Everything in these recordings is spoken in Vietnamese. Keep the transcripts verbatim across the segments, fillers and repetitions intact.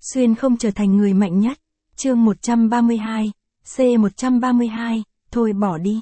Xuyên không trở thành người mạnh nhất. Chương một trăm ba mươi hai, C một trăm ba mươi hai, thôi bỏ đi.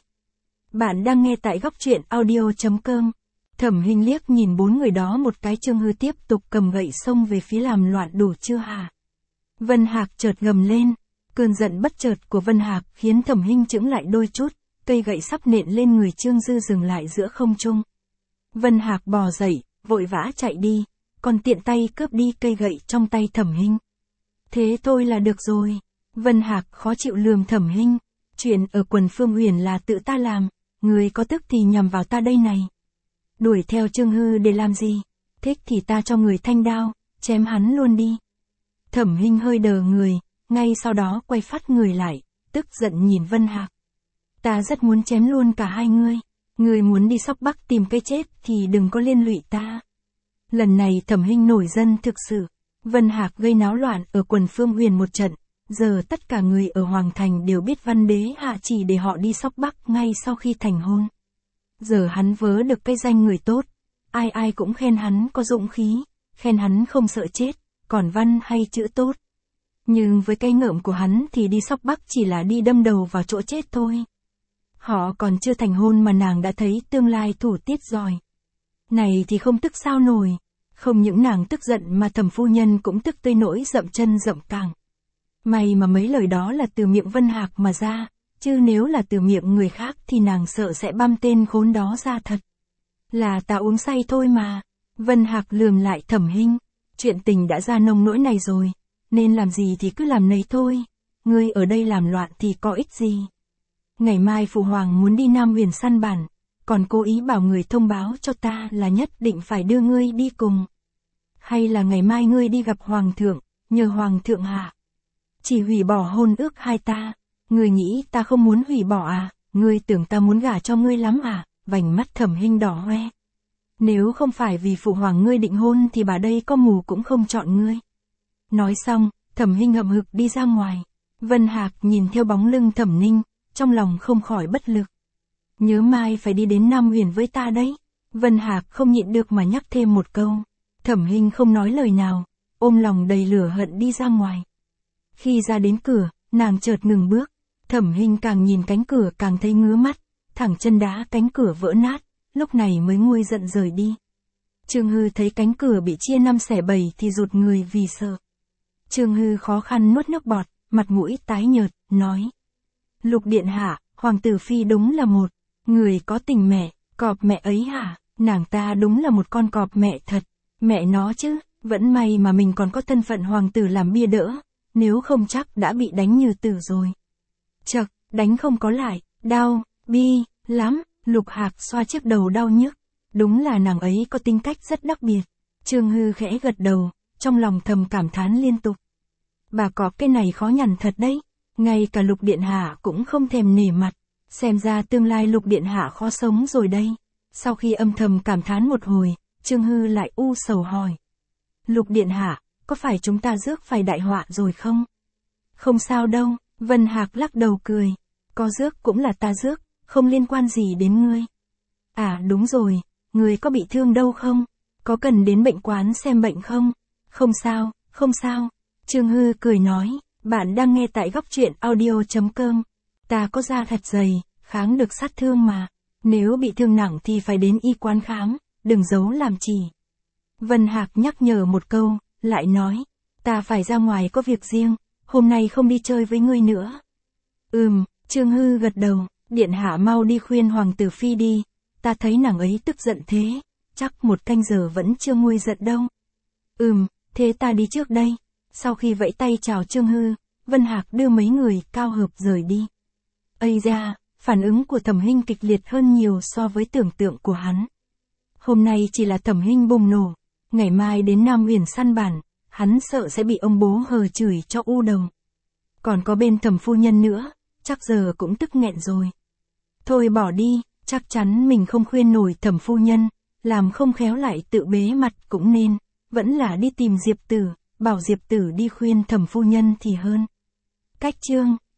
Bạn đang nghe tại góc truyện audio chấm com. Thẩm Hinh liếc nhìn bốn người đó một cái. Trương Hư tiếp tục cầm gậy xông về phía. Làm loạn đủ chưa hả? Vân Hạc chợt gầm lên. Cơn giận bất chợt của Vân Hạc khiến Thẩm Hinh chững lại đôi chút. Cây gậy sắp nện lên người Trương Dư dừng lại giữa không trung. Vân Hạc bò dậy, vội vã chạy đi, còn tiện tay cướp đi cây gậy trong tay Thẩm Hinh. Thế thôi là được rồi. Vân Hạc khó chịu lườm Thẩm Hinh. Chuyện ở quần Phương Huyền là tự ta làm, người có tức thì nhằm vào ta đây này. Đuổi theo Trương Hư để làm gì? Thích thì ta cho người thanh đao, chém hắn luôn đi. Thẩm Hinh hơi đờ người, ngay sau đó quay phát người lại, tức giận nhìn Vân Hạc. Ta rất muốn chém luôn cả hai ngươi. Ngươi muốn đi Sóc Bắc tìm cái chết thì đừng có liên lụy ta. Lần này Thẩm Hinh nổi dân thực sự. Vân Hạc gây náo loạn ở quần Phương Huyền một trận. Giờ tất cả người ở Hoàng Thành đều biết Văn Đế hạ chỉ để họ đi Sóc Bắc ngay sau khi thành hôn. Giờ hắn vớ được cái danh người tốt. Ai ai cũng khen hắn có dũng khí, khen hắn không sợ chết, còn văn hay chữ tốt. Nhưng với cái ngợm của hắn thì đi Sóc Bắc chỉ là đi đâm đầu vào chỗ chết thôi. Họ còn chưa thành hôn mà nàng đã thấy tương lai thủ tiết rồi. Này thì không tức sao nổi. Không những nàng tức giận mà Thẩm phu nhân cũng tức tới nỗi dậm chân dậm cẳng. May mà mấy lời đó là từ miệng Vân Hạc mà ra, chứ nếu là từ miệng người khác thì nàng sợ sẽ băm tên khốn đó ra thật. Là ta uống say thôi mà. Vân Hạc lườm lại Thẩm Hinh. Chuyện tình đã ra nông nỗi này rồi, nên làm gì thì cứ làm nấy thôi. Ngươi ở đây làm loạn thì có ích gì. Ngày mai Phụ Hoàng muốn đi Nam Huyền săn bản, còn cố ý bảo người thông báo cho ta là nhất định phải đưa ngươi đi cùng. Hay là ngày mai ngươi đi gặp Hoàng thượng, nhờ Hoàng thượng hạ chỉ hủy bỏ hôn ước hai ta. Ngươi nghĩ ta không muốn hủy bỏ à? Ngươi tưởng ta muốn gả cho ngươi lắm à? Vành mắt Thẩm Hinh đỏ hoe. Nếu không phải vì Phụ Hoàng ngươi định hôn thì bà đây có mù cũng không chọn ngươi. Nói xong, Thẩm Hinh hậm hực đi ra ngoài. Vân Hạc nhìn theo bóng lưng Thẩm Ninh, trong lòng không khỏi bất lực. Nhớ mai phải đi đến Nam Huyền với ta đấy. Vân Hạc không nhịn được mà nhắc thêm một câu. Thẩm Hinh không nói lời nào, ôm lòng đầy lửa hận đi ra ngoài. Khi ra đến cửa, nàng chợt ngừng bước. Thẩm Hinh càng nhìn cánh cửa càng thấy ngứa mắt, thẳng chân đá cánh cửa vỡ nát, lúc này mới nguôi giận rời đi. Trương Hư thấy cánh cửa bị chia năm xẻ bảy thì rụt người vì sợ. Trương Hư khó khăn nuốt nước bọt, mặt mũi tái nhợt, nói. Lục điện hạ, Hoàng tử phi đúng là một người có tình mẹ, cọp mẹ ấy hả? Nàng ta đúng là một con cọp mẹ thật. Mẹ nó chứ, vẫn may mà mình còn có thân phận hoàng tử làm bia đỡ, nếu không chắc đã bị đánh như tử rồi. Chậc, đánh không có lại, đau, bi, lắm. Lục Hạc xoa chiếc đầu đau nhức. Đúng là nàng ấy có tính cách rất đặc biệt. Trương Hư khẽ gật đầu, trong lòng thầm cảm thán liên tục. Bà cọp cái này khó nhằn thật đấy. Ngay cả Lục điện hạ cũng không thèm nể mặt. Xem ra tương lai Lục điện hạ khó sống rồi đây. Sau khi âm thầm cảm thán một hồi, Trương Hư lại u sầu hỏi. Lục điện hạ, có phải chúng ta rước phải đại họa rồi không? Không sao đâu, Vân Hạc lắc đầu cười. Có rước cũng là ta rước, không liên quan gì đến ngươi. À đúng rồi, ngươi có bị thương đâu không? Có cần đến bệnh quán xem bệnh không? Không sao, không sao. Trương Hư cười nói, bạn đang nghe tại góc truyện audio chấm com. Ta có da thật dày, kháng được sát thương mà. Nếu bị thương nặng thì phải đến y quán khám, đừng giấu làm chỉ. Vân Hạc nhắc nhở một câu, lại nói, ta phải ra ngoài có việc riêng, hôm nay không đi chơi với ngươi nữa. Ừm, Trương Hư gật đầu, điện hạ mau đi khuyên Hoàng tử phi đi, ta thấy nàng ấy tức giận thế, chắc một canh giờ vẫn chưa nguôi giận đâu. Ừm, thế ta đi trước đây. Sau khi vẫy tay chào Trương Hư, Vân Hạc đưa mấy người cao hợp rời đi. Ây da, phản ứng của Thẩm Hinh kịch liệt hơn nhiều so với tưởng tượng của hắn. Hôm nay chỉ là Thẩm Hinh bùng nổ, ngày mai đến Nam Huyền săn bản, hắn sợ sẽ bị ông bố hờ chửi cho u đầu. Còn có bên Thẩm phu nhân nữa, chắc giờ cũng tức nghẹn rồi. Thôi bỏ đi, chắc chắn mình không khuyên nổi Thẩm phu nhân, làm không khéo lại tự bế mặt cũng nên, vẫn là đi tìm Diệp Tử, bảo Diệp Tử đi khuyên Thẩm phu nhân thì hơn. Cách chương